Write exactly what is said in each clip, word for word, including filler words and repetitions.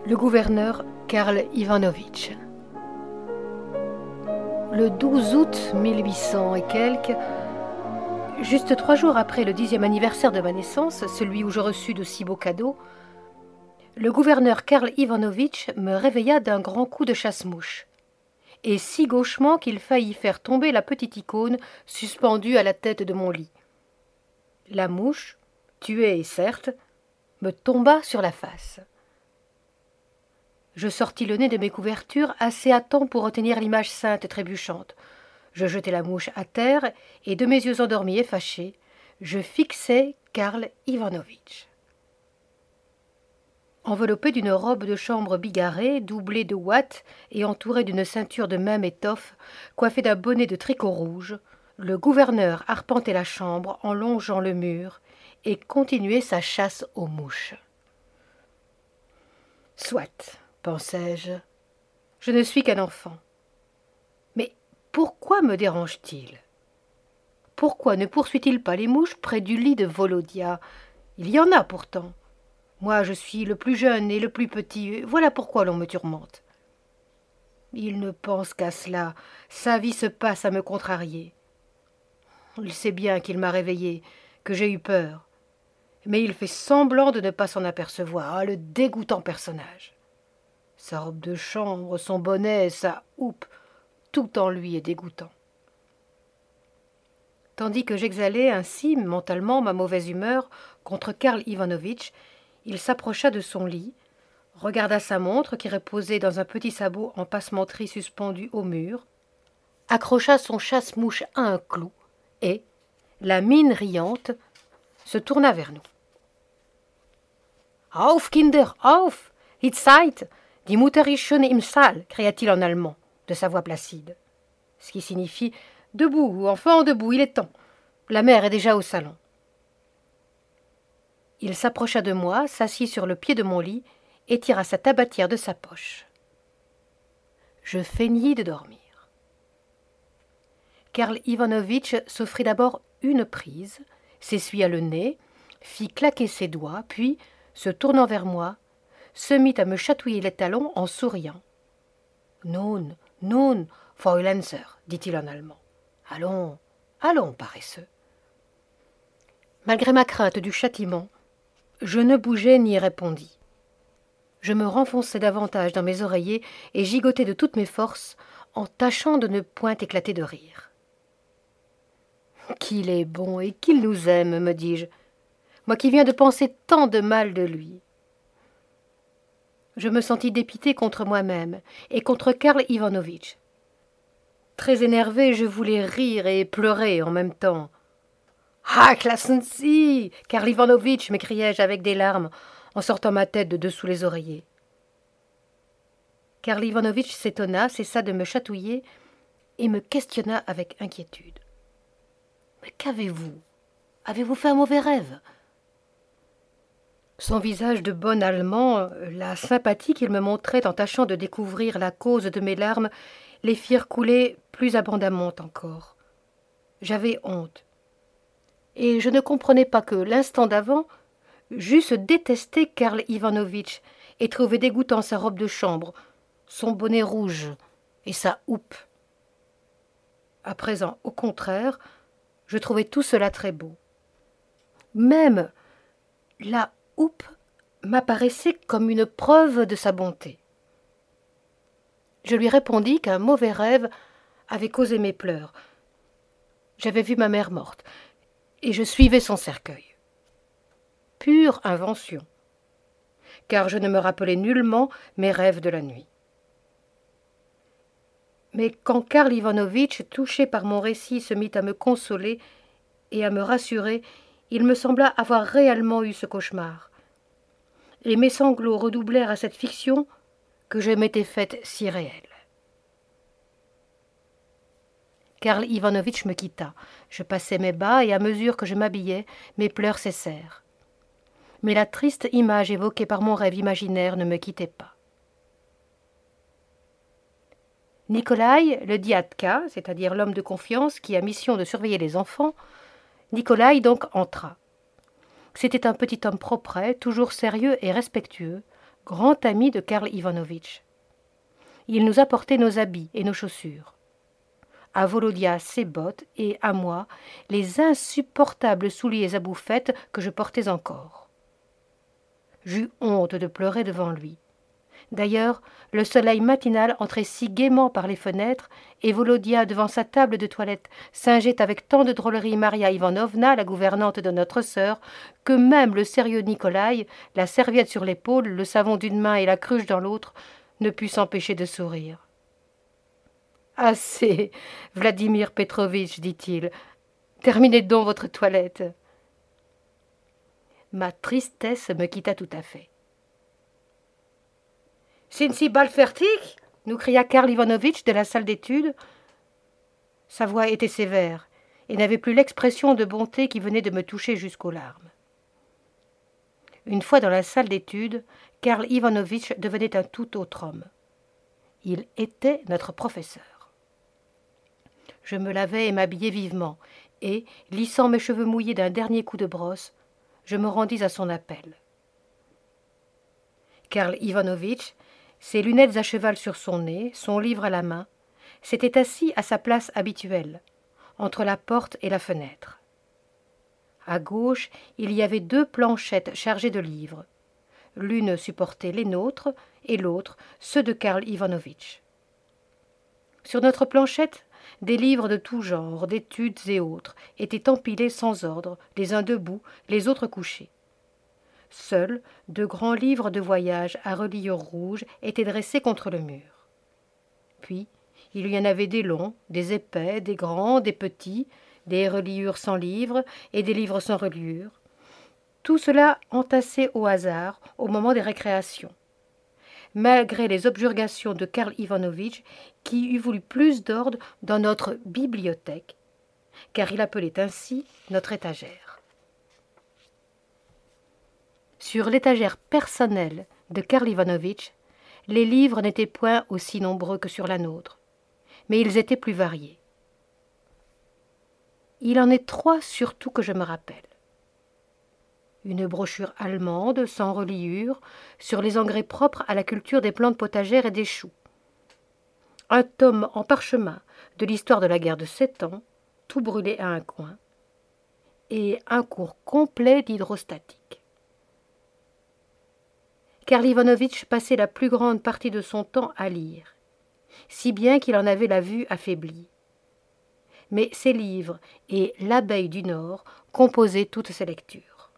Le gouverneur Karl Ivanovitch. Le douze août mille huit cents et quelques, juste trois jours après le dixième anniversaire de ma naissance, celui où je reçus de si beaux cadeaux, le gouverneur Karl Ivanovitch me réveilla d'un grand coup de chasse-mouche, et si gauchement qu'il faillit faire tomber la petite icône suspendue à la tête de mon lit. La mouche, tuée certes, me tomba sur la face. Je sortis le nez de mes couvertures assez à temps pour retenir l'image sainte trébuchante. Je jetai la mouche à terre et, de mes yeux endormis et fâchés, je fixai Karl Ivanovitch. Enveloppé d'une robe de chambre bigarrée, doublée de ouate et entouré d'une ceinture de même étoffe, coiffé d'un bonnet de tricot rouge, le gouverneur arpentait la chambre en longeant le mur et continuait sa chasse aux mouches. Soit, pensai-je, je ne suis qu'un enfant. Mais pourquoi me dérange-t-il? Pourquoi ne poursuit-il pas les mouches près du lit de Volodya? Il y en a pourtant. Moi, je suis le plus jeune et le plus petit, voilà pourquoi l'on me tourmente. Il ne pense qu'à cela, sa vie se passe à me contrarier. Il sait bien qu'il m'a réveillé, que j'ai eu peur, mais il fait semblant de ne pas s'en apercevoir. Ah, le dégoûtant personnage! Sa robe de chambre, son bonnet, sa houppe, tout en lui est dégoûtant. Tandis que j'exhalais ainsi mentalement ma mauvaise humeur contre Karl Ivanovitch, il s'approcha de son lit, regarda sa montre qui reposait dans un petit sabot en passementerie suspendu au mur, accrocha son chasse-mouche à un clou et, la mine riante, se tourna vers nous. « Auf, Kinder, auf! It's Zeit! Die Mutter ist schon im Saal » cria-t-il en allemand, de sa voix placide. Ce qui signifie « Debout, enfant, debout, il est temps. La mère est déjà au salon. » Il s'approcha de moi, s'assit sur le pied de mon lit et tira sa tabatière de sa poche. Je feignis de dormir. Karl Ivanovitch s'offrit d'abord une prise, s'essuya le nez, fit claquer ses doigts, puis, se tournant vers moi, se mit à me chatouiller les talons en souriant. « Nun, nun, Fräulenzer » dit-il en allemand. « Allons, allons, paresseux. » Malgré ma crainte du châtiment, je ne bougeai ni répondis. Je me renfonçai davantage dans mes oreillers et gigotai de toutes mes forces en tâchant de ne point éclater de rire. « Qu'il est bon et qu'il nous aime, me dis-je, moi qui viens de penser tant de mal de lui. » Je me sentis dépité contre moi-même et contre Karl Ivanovitch. Très énervé, je voulais rire et pleurer en même temps. « Ah, lassen Sie, Karl Ivanovitch » m'écriai-je avec des larmes en sortant ma tête de dessous les oreillers. Karl Ivanovitch s'étonna, cessa de me chatouiller et me questionna avec inquiétude. « Mais qu'avez-vous? Avez-vous fait un mauvais rêve ?» Son visage de bon Allemand, la sympathie qu'il me montrait en tâchant de découvrir la cause de mes larmes, les firent couler plus abondamment encore. J'avais honte. Et je ne comprenais pas que, l'instant d'avant, j'eusse détesté Karl Ivanovitch et trouvé dégoûtant sa robe de chambre, son bonnet rouge et sa houppe. À présent, au contraire, je trouvais tout cela très beau. Même la houppe m'apparaissait comme une preuve de sa bonté. Je lui répondis qu'un mauvais rêve avait causé mes pleurs. J'avais vu ma mère morte, et je suivais son cercueil. Pure invention, car je ne me rappelais nullement mes rêves de la nuit. Mais quand Karl Ivanovitch, touché par mon récit, se mit à me consoler et à me rassurer, il me sembla avoir réellement eu ce cauchemar. Et mes sanglots redoublèrent à cette fiction que je m'étais faite si réelle. Karl Ivanovitch me quitta. Je passai mes bas et à mesure que je m'habillais, mes pleurs cessèrent. Mais la triste image évoquée par mon rêve imaginaire ne me quittait pas. Nikolai, le diatka, c'est-à-dire l'homme de confiance qui a mission de surveiller les enfants, Nikolai donc entra. C'était un petit homme propret, toujours sérieux et respectueux, grand ami de Karl Ivanovitch. Il nous apportait nos habits et nos chaussures. À Volodya ses bottes et à moi les insupportables souliers à bouffettes que je portais encore. J'eus honte de pleurer devant lui. D'ailleurs, le soleil matinal entrait si gaiement par les fenêtres, et Volodya, devant sa table de toilette, singeait avec tant de drôlerie Maria Ivanovna, la gouvernante de notre sœur, que même le sérieux Nikolaï, la serviette sur l'épaule, le savon d'une main et la cruche dans l'autre, ne put s'empêcher de sourire. « Assez, Vladimir Petrovitch, dit-il. Terminez donc votre toilette. » Ma tristesse me quitta tout à fait. « Sind Sie bald fertig ?» nous cria Karl Ivanovitch de la salle d'études. Sa voix était sévère et n'avait plus l'expression de bonté qui venait de me toucher jusqu'aux larmes. Une fois dans la salle d'études, Karl Ivanovitch devenait un tout autre homme. Il était notre professeur. Je me lavai et m'habillai vivement, et, lissant mes cheveux mouillés d'un dernier coup de brosse, je me rendis à son appel. Karl Ivanovitch, ses lunettes à cheval sur son nez, son livre à la main, s'était assis à sa place habituelle, entre la porte et la fenêtre. À gauche, il y avait deux planchettes chargées de livres. L'une supportait les nôtres et l'autre ceux de Karl Ivanovitch. Sur notre planchette, des livres de tout genre, d'études et autres, étaient empilés sans ordre, les uns debout, les autres couchés. Seuls de grands livres de voyage à reliures rouges étaient dressés contre le mur. Puis, il y en avait des longs, des épais, des grands, des petits, des reliures sans livres et des livres sans reliure. Tout cela entassé au hasard au moment des récréations, malgré les objurgations de Karl Ivanovitch qui eût voulu plus d'ordre dans notre bibliothèque, car il appelait ainsi notre étagère. Sur l'étagère personnelle de Karl Ivanovitch, les livres n'étaient point aussi nombreux que sur la nôtre, mais ils étaient plus variés. Il en est trois surtout que je me rappelle. Une brochure allemande, sans reliure, sur les engrais propres à la culture des plantes potagères et des choux. Un tome en parchemin de l'histoire de la guerre de Sept Ans, tout brûlé à un coin, et un cours complet d'hydrostatique. Karl Ivanovitch passait la plus grande partie de son temps à lire, si bien qu'il en avait la vue affaiblie. Mais ses livres et L'abeille du Nord composaient toutes ses lectures.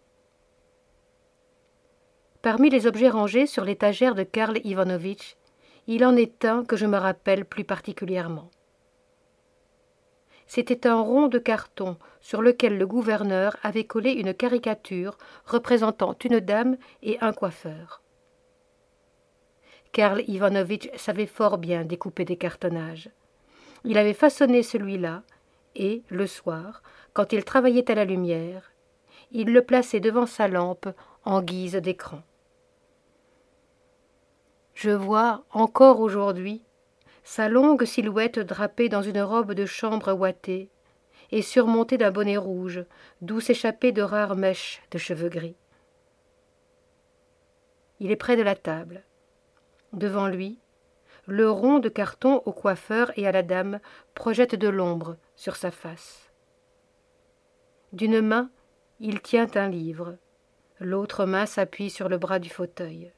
Parmi les objets rangés sur l'étagère de Karl Ivanovitch, il en est un que je me rappelle plus particulièrement. C'était un rond de carton sur lequel le gouverneur avait collé une caricature représentant une dame et un coiffeur. Karl Ivanovitch savait fort bien découper des cartonnages. Il avait façonné celui-là et, le soir, quand il travaillait à la lumière, il le plaçait devant sa lampe en guise d'écran. Je vois encore aujourd'hui sa longue silhouette drapée dans une robe de chambre ouatée et surmontée d'un bonnet rouge d'où s'échappaient de rares mèches de cheveux gris. Il est près de la table. Devant lui, le rond de carton au coiffeur et à la dame projette de l'ombre sur sa face. D'une main, il tient un livre, l'autre main s'appuie sur le bras du fauteuil.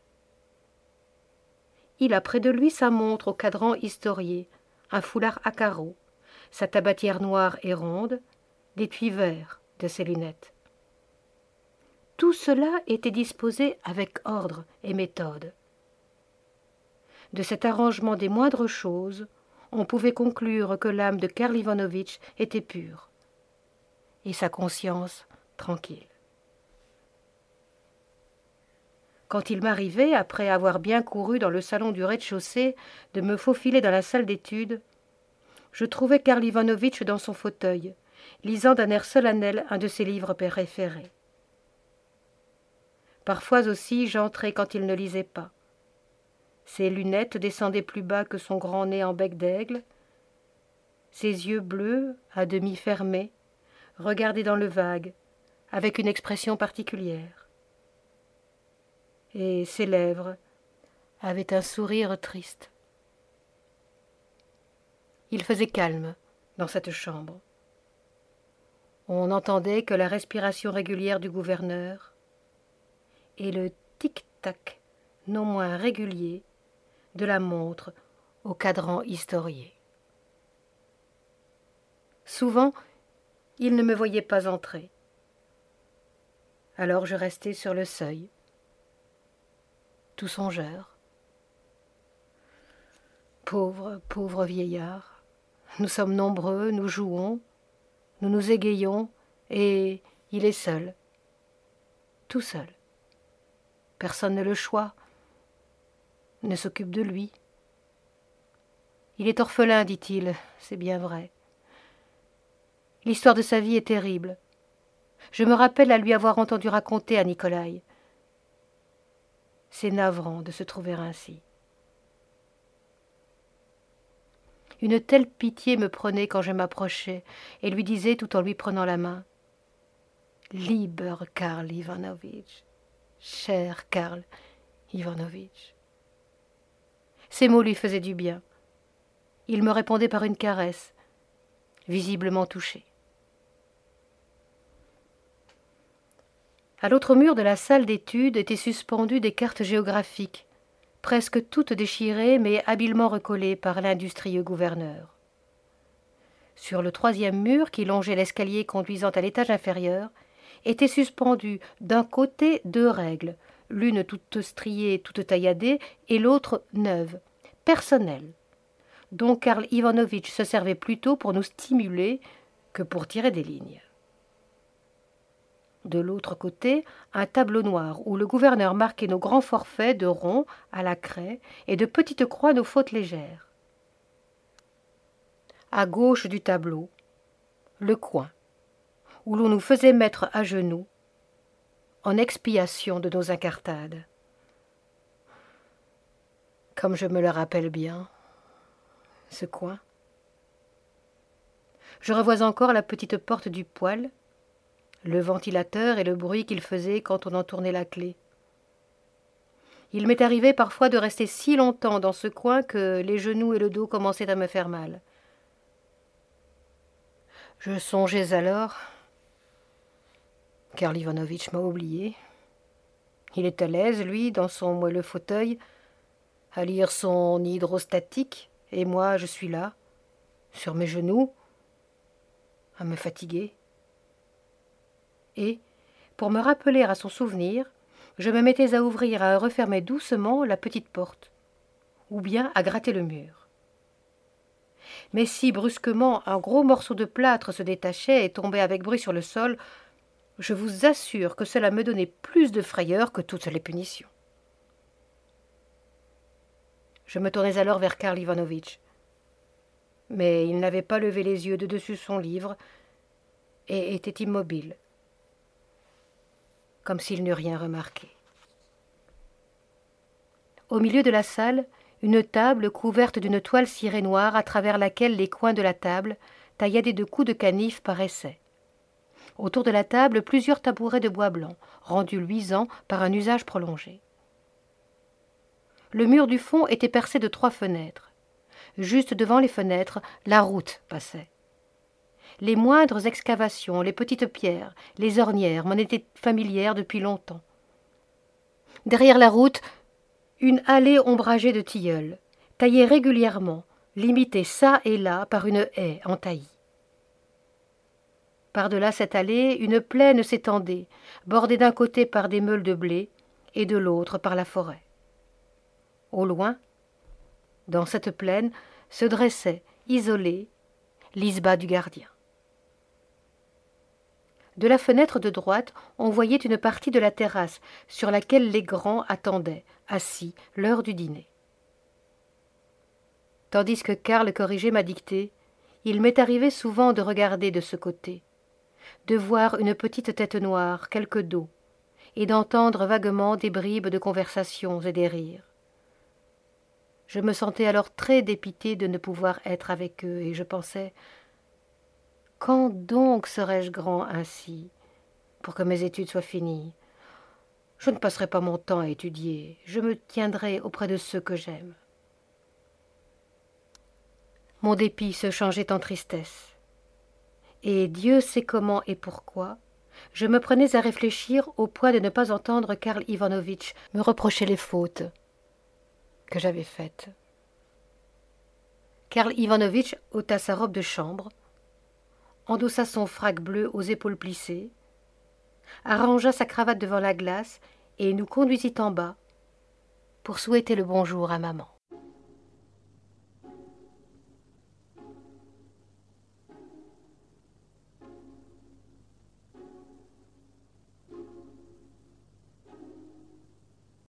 Il a près de lui sa montre au cadran historié, un foulard à carreaux, sa tabatière noire et ronde, l'étui vert de ses lunettes. Tout cela était disposé avec ordre et méthode. De cet arrangement des moindres choses, on pouvait conclure que l'âme de Karl Ivanovitch était pure, et sa conscience tranquille. Quand il m'arrivait, après avoir bien couru dans le salon du rez-de-chaussée, de me faufiler dans la salle d'études, je trouvais Karl Ivanovitch dans son fauteuil, lisant d'un air solennel un de ses livres préférés. Parfois aussi j'entrais quand il ne lisait pas. Ses lunettes descendaient plus bas que son grand nez en bec d'aigle. Ses yeux bleus, à demi fermés, regardaient dans le vague, avec une expression particulière. et ses lèvres avaient un sourire triste. Il faisait calme dans cette chambre. On n'entendait que la respiration régulière du gouverneur et le tic-tac non moins régulier de la montre au cadran historié. Souvent, il ne me voyait pas entrer. Alors je restais sur le seuil, tout songeur. Pauvre, pauvre vieillard, nous sommes nombreux, nous jouons, nous nous égayons, et il est seul, tout seul. Personne ne le choisit, ne s'occupe de lui. Il est orphelin, dit-il, c'est bien vrai. L'histoire de sa vie est terrible. Je me rappelle la lui avoir entendu raconter à Nikolaï. C'est navrant de se trouver ainsi. Une telle pitié me prenait quand je m'approchais et lui disais tout en lui prenant la main « Lieber Karl Ivanovitch, cher Karl Ivanovitch ». Ces mots lui faisaient du bien. Il me répondait par une caresse, visiblement touché. À l'autre mur de la salle d'études étaient suspendues des cartes géographiques, presque toutes déchirées mais habilement recollées par l'industrieux gouverneur. Sur le troisième mur qui longeait l'escalier conduisant à l'étage inférieur, étaient suspendues d'un côté deux règles, l'une toute striée, toute tailladée, et l'autre neuve, personnelle, dont Karl Ivanovitch se servait plutôt pour nous stimuler que pour tirer des lignes. De l'autre côté, un tableau noir où le gouverneur marquait nos grands forfaits de ronds à la craie et de petites croix nos fautes légères. À gauche du tableau, le coin, où l'on nous faisait mettre à genoux en expiation de nos incartades. Comme je me le rappelle bien, ce coin. Je revois encore la petite porte du poêle, le ventilateur et le bruit qu'il faisait quand on en tournait la clé. Il m'est arrivé parfois de rester si longtemps dans ce coin que les genoux et le dos commençaient à me faire mal. Je songeais alors... Karl Ivanovitch m'a oublié. Il est à l'aise, lui, dans son moelleux fauteuil, à lire son hydrostatique, et moi, je suis là, sur mes genoux, à me fatiguer. Et, pour me rappeler à son souvenir, je me mettais à ouvrir et à refermer doucement la petite porte, ou bien à gratter le mur. Mais si brusquement un gros morceau de plâtre se détachait et tombait avec bruit sur le sol, je vous assure que cela me donnait plus de frayeur que toutes les punitions. Je me tournais alors vers Karl Ivanovitch, mais il n'avait pas levé les yeux de dessus son livre et était immobile, comme s'il n'eût rien remarqué. Au milieu de la salle, une table couverte d'une toile cirée noire à travers laquelle les coins de la table, tailladés de coups de canif, paraissaient. Autour de la table, plusieurs tabourets de bois blanc, rendus luisants par un usage prolongé. Le mur du fond était percé de trois fenêtres. Juste devant les fenêtres, la route passait. Les moindres excavations, les petites pierres, les ornières m'en étaient familières depuis longtemps. Derrière la route, une allée ombragée de tilleuls, taillée régulièrement, limitée çà et là par une haie entaillie. Par-delà cette allée, une plaine s'étendait, bordée d'un côté par des meules de blé et de l'autre par la forêt. Au loin, dans cette plaine, se dressait, isolée, l'isba du gardien. De la fenêtre de droite, on voyait une partie de la terrasse sur laquelle les grands attendaient, assis, l'heure du dîner. Tandis que Karl corrigeait ma dictée, il m'est arrivé souvent de regarder de ce côté, de voir une petite tête noire, quelques dos, et d'entendre vaguement des bribes de conversations et des rires. Je me sentais alors très dépité de ne pouvoir être avec eux, et je pensais « Quand donc serai-je grand ainsi, pour que mes études soient finies ? Je ne passerai pas mon temps à étudier, je me tiendrai auprès de ceux que j'aime. » Mon dépit se changeait en tristesse. Et Dieu sait comment et pourquoi, je me prenais à réfléchir au point de ne pas entendre Karl Ivanovitch me reprocher les fautes que j'avais faites. Karl Ivanovitch ôta sa robe de chambre, endossa son frac bleu aux épaules plissées, arrangea sa cravate devant la glace et nous conduisit en bas pour souhaiter le bonjour à maman.